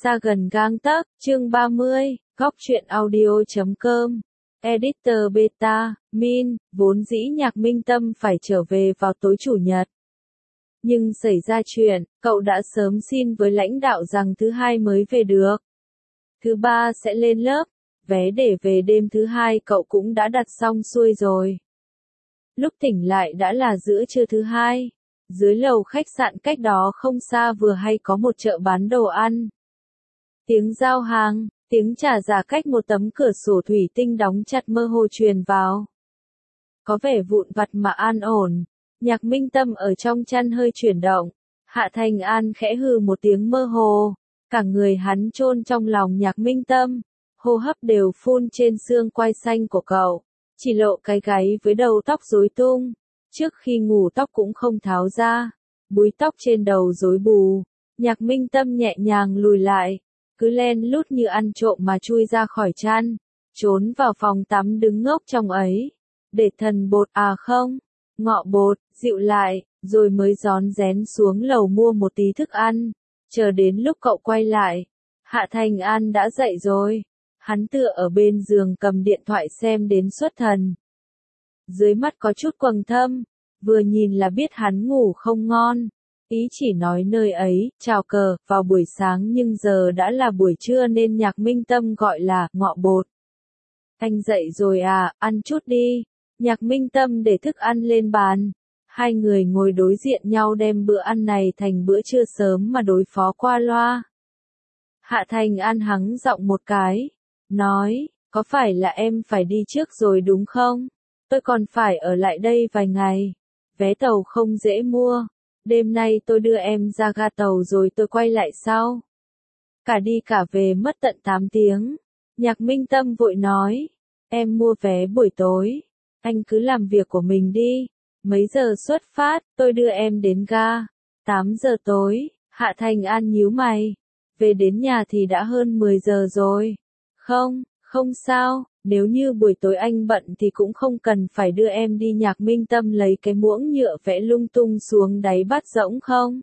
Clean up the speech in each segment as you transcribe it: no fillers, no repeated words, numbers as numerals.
Xa gần gang tấc, chương 30, góc truyện audio.com. Editor Beta, Min, vốn dĩ Nhạc Minh Tâm phải trở về vào tối chủ nhật. Nhưng xảy ra chuyện, cậu đã sớm xin với lãnh đạo rằng thứ hai mới về được. Thứ ba sẽ lên lớp, vé để về đêm thứ hai cậu cũng đã đặt xong xuôi rồi. Lúc tỉnh lại đã là giữa trưa thứ hai. Dưới lầu khách sạn cách đó không xa vừa hay có một chợ bán đồ ăn. Tiếng giao hàng, tiếng trả giá cách một tấm cửa sổ thủy tinh đóng chặt mơ hồ truyền vào. Có vẻ vụn vặt mà an ổn. Nhạc Minh Tâm ở trong chăn hơi chuyển động. Hạ Thành An khẽ hừ một tiếng mơ hồ. Cả người hắn chôn trong lòng Nhạc Minh Tâm. Hô hấp đều phun trên xương quai xanh của cậu. Chỉ lộ cái gáy với đầu tóc rối tung. Trước khi ngủ tóc cũng không tháo ra. Búi tóc trên đầu rối bù. Nhạc Minh Tâm nhẹ nhàng lùi lại. Cứ len lút như ăn trộm mà chui ra khỏi chăn. Trốn vào phòng tắm đứng ngốc trong ấy. Để thần bột không. Ngọ bột, dịu lại, rồi mới rón rén xuống lầu mua một tí thức ăn. Chờ đến lúc cậu quay lại. Hạ Thành An đã dậy rồi. Hắn tựa ở bên giường cầm điện thoại xem đến xuất thần. Dưới mắt có chút quầng thâm. Vừa nhìn là biết hắn ngủ không ngon. Ý chỉ nói nơi ấy, chào cờ, vào buổi sáng nhưng giờ đã là buổi trưa nên Nhạc Minh Tâm gọi là ngọ bột. Anh dậy rồi à, ăn chút đi. Nhạc Minh Tâm để thức ăn lên bàn. Hai người ngồi đối diện nhau đem bữa ăn này thành bữa trưa sớm mà đối phó qua loa. Hạ Thành An hắng giọng một cái. Nói, có phải là em phải đi trước rồi đúng không? Tôi còn phải ở lại đây vài ngày. Vé tàu không dễ mua. Đêm nay tôi đưa em ra ga tàu rồi tôi quay lại sau. Cả đi cả về mất tận 8 tiếng. Nhạc Minh Tâm vội nói. Em mua vé buổi tối. Anh cứ làm việc của mình đi. Mấy giờ xuất phát, tôi đưa em đến ga. 8 giờ tối, Hạ Thành An nhíu mày. Về đến nhà thì đã hơn 10 giờ rồi. Không sao, nếu như buổi tối anh bận thì cũng không cần phải đưa em đi. Nhạc Minh Tâm lấy cái muỗng nhựa vẽ lung tung xuống đáy bát rỗng không.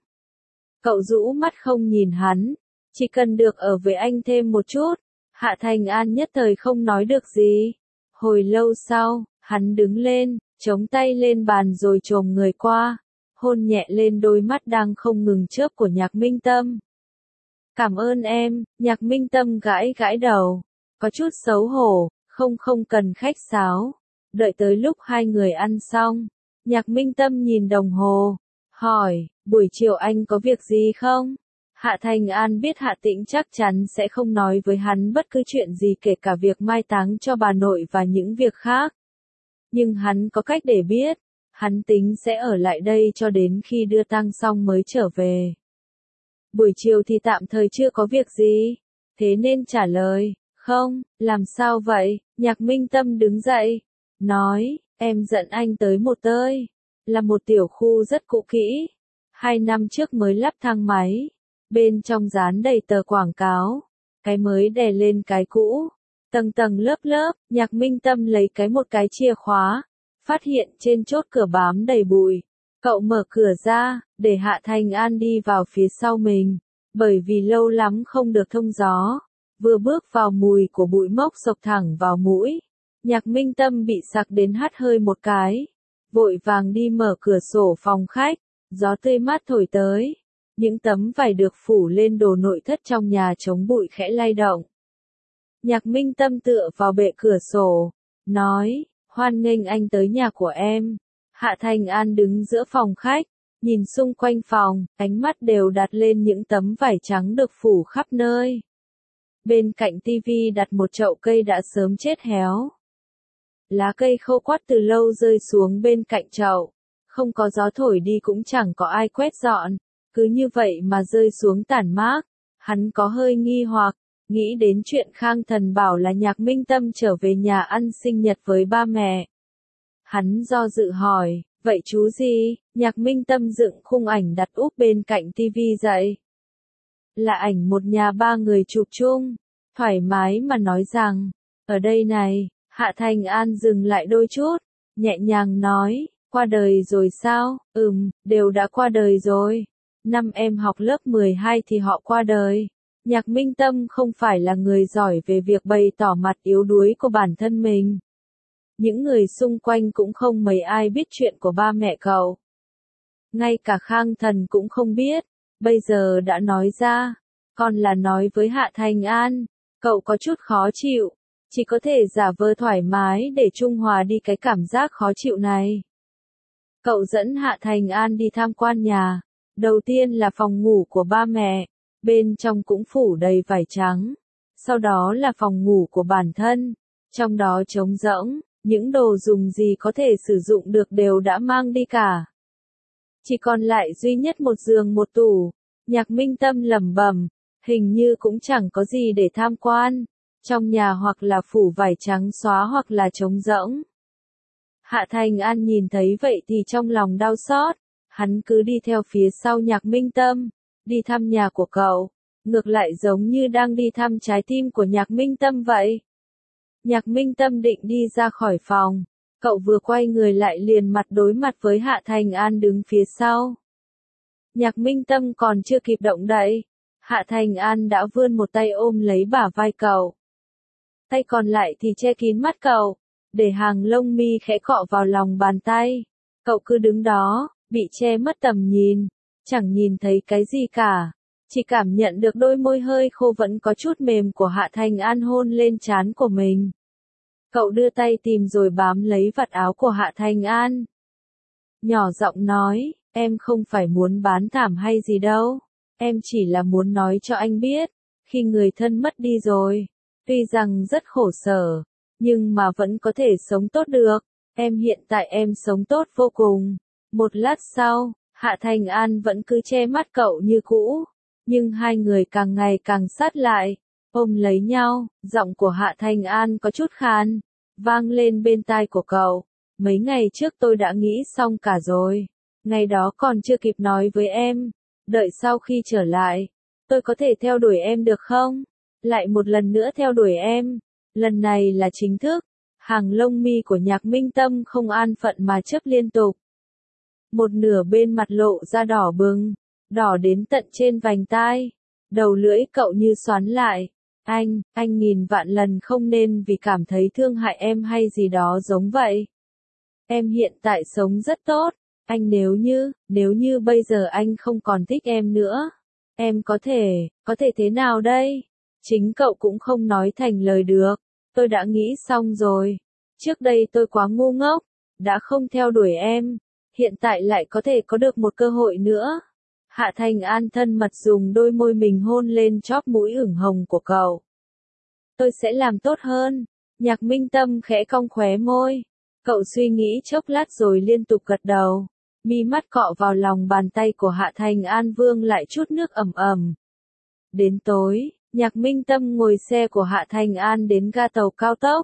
Cậu rũ mắt không nhìn hắn, chỉ cần được ở với anh thêm một chút. Hạ Thành An nhất thời không nói được gì. Hồi lâu sau, hắn đứng lên, chống tay lên bàn rồi chồm người qua, hôn nhẹ lên đôi mắt đang không ngừng chớp của Nhạc Minh Tâm. Cảm ơn em, Nhạc Minh Tâm gãi gãi đầu. Có chút xấu hổ, không cần khách sáo. Đợi tới lúc hai người ăn xong, Nhạc Minh Tâm nhìn đồng hồ, hỏi, buổi chiều anh có việc gì không? Hạ Thành An biết Hạ Tĩnh chắc chắn sẽ không nói với hắn bất cứ chuyện gì kể cả việc mai táng cho bà nội và những việc khác. Nhưng hắn có cách để biết, hắn tính sẽ ở lại đây cho đến khi đưa tang xong mới trở về. Buổi chiều thì tạm thời chưa có việc gì, thế nên trả lời. Không, làm sao vậy? Nhạc Minh Tâm đứng dậy, nói, em dẫn anh tới một nơi, là một tiểu khu rất cũ kỹ. 2 năm trước mới lắp thang máy, bên trong dán đầy tờ quảng cáo, cái mới đè lên cái cũ, tầng tầng lớp lớp. Nhạc Minh Tâm lấy một cái chìa khóa, phát hiện trên chốt cửa bám đầy bụi. Cậu mở cửa ra, để Hạ Thành An đi vào phía sau mình, bởi vì lâu lắm không được thông gió. Vừa bước vào mùi của bụi mốc xộc thẳng vào mũi. Nhạc Minh Tâm bị sặc đến hắt hơi một cái. Vội vàng đi mở cửa sổ phòng khách. Gió tươi mát thổi tới. Những tấm vải được phủ lên đồ nội thất trong nhà chống bụi khẽ lay động. Nhạc Minh Tâm tựa vào bệ cửa sổ. Nói, hoan nghênh anh tới nhà của em. Hạ Thành An đứng giữa phòng khách. Nhìn xung quanh phòng, ánh mắt đều đặt lên những tấm vải trắng được phủ khắp nơi. Bên cạnh tivi đặt một chậu cây đã sớm chết héo. Lá cây khô quắt từ lâu rơi xuống bên cạnh chậu. Không có gió thổi đi cũng chẳng có ai quét dọn. Cứ như vậy mà rơi xuống tản mát. Hắn có hơi nghi hoặc, nghĩ đến chuyện Khang Thần bảo là Nhạc Minh Tâm trở về nhà ăn sinh nhật với ba mẹ. Hắn do dự hỏi, vậy chú gì? Nhạc Minh Tâm dựng khung ảnh đặt úp bên cạnh tivi dậy. Là ảnh một nhà 3 người chụp chung, thoải mái mà nói rằng, ở đây này. Hạ Thành An dừng lại đôi chút, nhẹ nhàng nói, qua đời rồi sao? Đều đã qua đời rồi. Năm em học lớp 12 thì họ qua đời. Nhạc Minh Tâm không phải là người giỏi về việc bày tỏ mặt yếu đuối của bản thân mình. Những người xung quanh cũng không mấy ai biết chuyện của ba mẹ cậu. Ngay cả Khang Thần cũng không biết, bây giờ đã nói ra, còn là nói với Hạ Thành An, cậu có chút khó chịu, chỉ có thể giả vờ thoải mái để trung hòa đi cái cảm giác khó chịu này. Cậu dẫn Hạ Thành An đi tham quan nhà, đầu tiên là phòng ngủ của ba mẹ, bên trong cũng phủ đầy vải trắng, sau đó là phòng ngủ của bản thân, trong đó trống rỗng, những đồ dùng gì có thể sử dụng được đều đã mang đi cả. Chỉ còn lại duy nhất một giường một tủ. Nhạc Minh Tâm lẩm bẩm, hình như cũng chẳng có gì để tham quan. Trong nhà hoặc là phủ vải trắng xóa hoặc là trống rỗng. Hạ Thành An nhìn thấy vậy thì trong lòng đau xót. Hắn cứ đi theo phía sau Nhạc Minh Tâm, đi thăm nhà của cậu. Ngược lại giống như đang đi thăm trái tim của Nhạc Minh Tâm vậy. Nhạc Minh Tâm định đi ra khỏi phòng. Cậu vừa quay người lại liền mặt đối mặt với Hạ Thành An đứng phía sau. Nhạc Minh Tâm còn chưa kịp động đậy, Hạ Thành An đã vươn một tay ôm lấy bả vai cậu. Tay còn lại thì che kín mắt cậu, để hàng lông mi khẽ cọ vào lòng bàn tay. Cậu cứ đứng đó, bị che mất tầm nhìn, chẳng nhìn thấy cái gì cả. Chỉ cảm nhận được đôi môi hơi khô vẫn có chút mềm của Hạ Thành An hôn lên trán của mình. Cậu đưa tay tìm rồi bám lấy vạt áo của Hạ Thành An. Nhỏ giọng nói, em không phải muốn bán thảm hay gì đâu. Em chỉ là muốn nói cho anh biết, khi người thân mất đi rồi, tuy rằng rất khổ sở, nhưng mà vẫn có thể sống tốt được. Em hiện tại em sống tốt vô cùng. Một lát sau, Hạ Thành An vẫn cứ che mắt cậu như cũ, nhưng hai người càng ngày càng sát lại, ôm lấy nhau, giọng của Hạ Thành An có chút khàn, vang lên bên tai của cậu. Mấy ngày trước tôi đã nghĩ xong cả rồi, ngày đó còn chưa kịp nói với em, đợi sau khi trở lại, tôi có thể theo đuổi em được không? Lại một lần nữa theo đuổi em, lần này là chính thức. Hàng lông mi của Nhạc Minh Tâm không an phận mà chớp liên tục. Một nửa bên mặt lộ ra đỏ bừng, đỏ đến tận trên vành tai. Đầu lưỡi cậu như xoắn lại. Anh nghìn vạn lần không nên vì cảm thấy thương hại em hay gì đó giống vậy. Em hiện tại sống rất tốt. Anh nếu như bây giờ anh không còn thích em nữa, em có thể thế nào đây? Chính cậu cũng không nói thành lời được. Tôi đã nghĩ xong rồi. Trước đây tôi quá ngu ngốc, đã không theo đuổi em. Hiện tại lại có thể có được một cơ hội nữa. Hạ Thành An thân mật dùng đôi môi mình hôn lên chóp mũi ửng hồng của cậu. Tôi sẽ làm tốt hơn. Nhạc Minh Tâm khẽ cong khóe môi. Cậu suy nghĩ chốc lát rồi liên tục gật đầu. Mi mắt cọ vào lòng bàn tay của Hạ Thành An vương lại chút nước ẩm ẩm. Đến tối, Nhạc Minh Tâm ngồi xe của Hạ Thành An đến ga tàu cao tốc.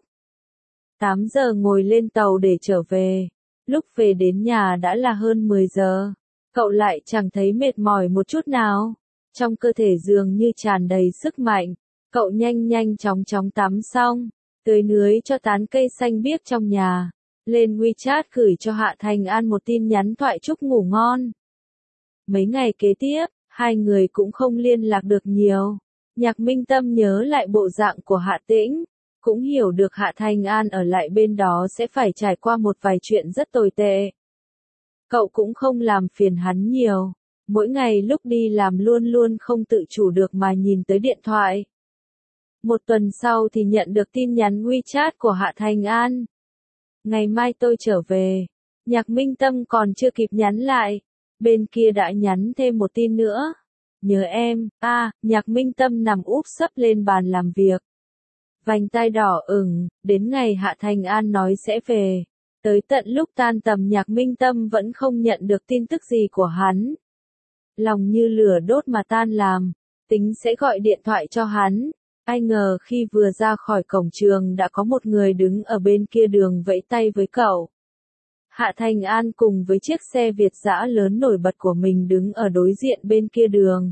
8 giờ ngồi lên tàu để trở về. Lúc về đến nhà đã là hơn 10 giờ. Cậu lại chẳng thấy mệt mỏi một chút nào. Trong cơ thể dường như tràn đầy sức mạnh. Cậu nhanh chóng tắm xong, tưới nưới cho tán cây xanh biếc trong nhà. Lên WeChat gửi cho Hạ Thành An một tin nhắn thoại chúc ngủ ngon. Mấy ngày kế tiếp, hai người cũng không liên lạc được nhiều. Nhạc Minh Tâm nhớ lại bộ dạng của Hạ Tĩnh, cũng hiểu được Hạ Thành An ở lại bên đó sẽ phải trải qua một vài chuyện rất tồi tệ. Cậu cũng không làm phiền hắn nhiều, mỗi ngày lúc đi làm luôn luôn không tự chủ được mà nhìn tới điện thoại. Một tuần sau thì nhận được tin nhắn WeChat của Hạ Thành An. Ngày mai tôi trở về. Nhạc Minh Tâm còn chưa kịp nhắn lại, bên kia đã nhắn thêm một tin nữa. Nhớ em. Nhạc Minh Tâm nằm úp sấp lên bàn làm việc. Vành tai đỏ ửng, đến ngày Hạ Thành An nói sẽ về. Tới tận lúc tan tầm Nhạc Minh Tâm vẫn không nhận được tin tức gì của hắn. Lòng như lửa đốt mà tan làm, tính sẽ gọi điện thoại cho hắn. Ai ngờ khi vừa ra khỏi cổng trường đã có một người đứng ở bên kia đường vẫy tay với cậu. Hạ Thành An cùng với chiếc xe Việt dã lớn nổi bật của mình đứng ở đối diện bên kia đường.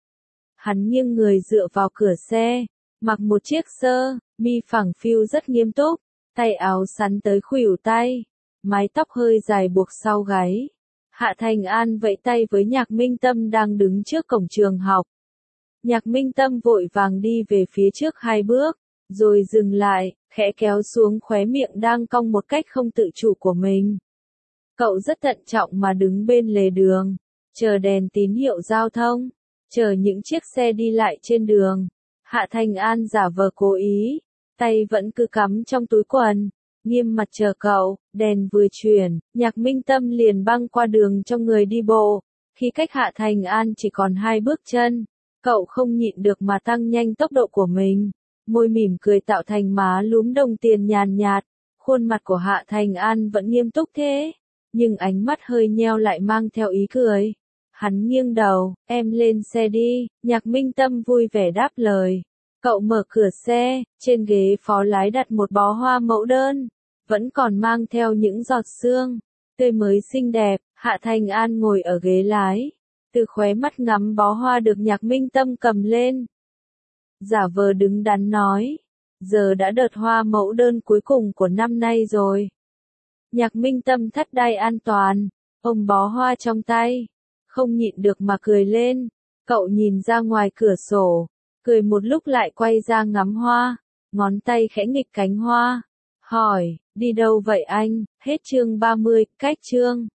Hắn nghiêng người dựa vào cửa xe, mặc một chiếc sơ mi phẳng phiu rất nghiêm túc, tay áo sắn tới khuỷu tay, mái tóc hơi dài buộc sau gáy. Hạ Thành An vẫy tay với Nhạc Minh Tâm đang đứng trước cổng trường học. Nhạc Minh Tâm vội vàng đi về phía trước 2 bước, rồi dừng lại, khẽ kéo xuống khóe miệng đang cong một cách không tự chủ của mình. Cậu rất thận trọng mà đứng bên lề đường, chờ đèn tín hiệu giao thông, chờ những chiếc xe đi lại trên đường. Hạ Thành An giả vờ cố ý, tay vẫn cứ cắm trong túi quần, nghiêm mặt chờ cậu. Đèn vừa chuyển, Nhạc Minh Tâm liền băng qua đường cho người đi bộ. Khi cách Hạ Thành An chỉ còn 2 bước chân, cậu không nhịn được mà tăng nhanh tốc độ của mình. Môi mỉm cười tạo thành má lúm đồng tiền nhàn nhạt. Khuôn mặt của Hạ Thành An vẫn nghiêm túc thế, nhưng ánh mắt hơi nheo lại mang theo ý cười. Hắn nghiêng đầu, em lên xe đi. Nhạc Minh Tâm vui vẻ đáp lời. Cậu mở cửa xe, trên ghế phó lái đặt một bó hoa mẫu đơn, vẫn còn mang theo những giọt sương, tươi mới xinh đẹp. Hạ Thành An ngồi ở ghế lái, từ khóe mắt ngắm bó hoa được Nhạc Minh Tâm cầm lên. Giả vờ đứng đắn nói, giờ đã đợt hoa mẫu đơn cuối cùng của năm nay rồi. Nhạc Minh Tâm thắt đai an toàn, ôm bó hoa trong tay, không nhịn được mà cười lên. Cậu nhìn ra ngoài cửa sổ, cười một lúc lại quay ra ngắm hoa, ngón tay khẽ nghịch cánh hoa, hỏi, đi đâu vậy anh? Hết chương 30, cách chương.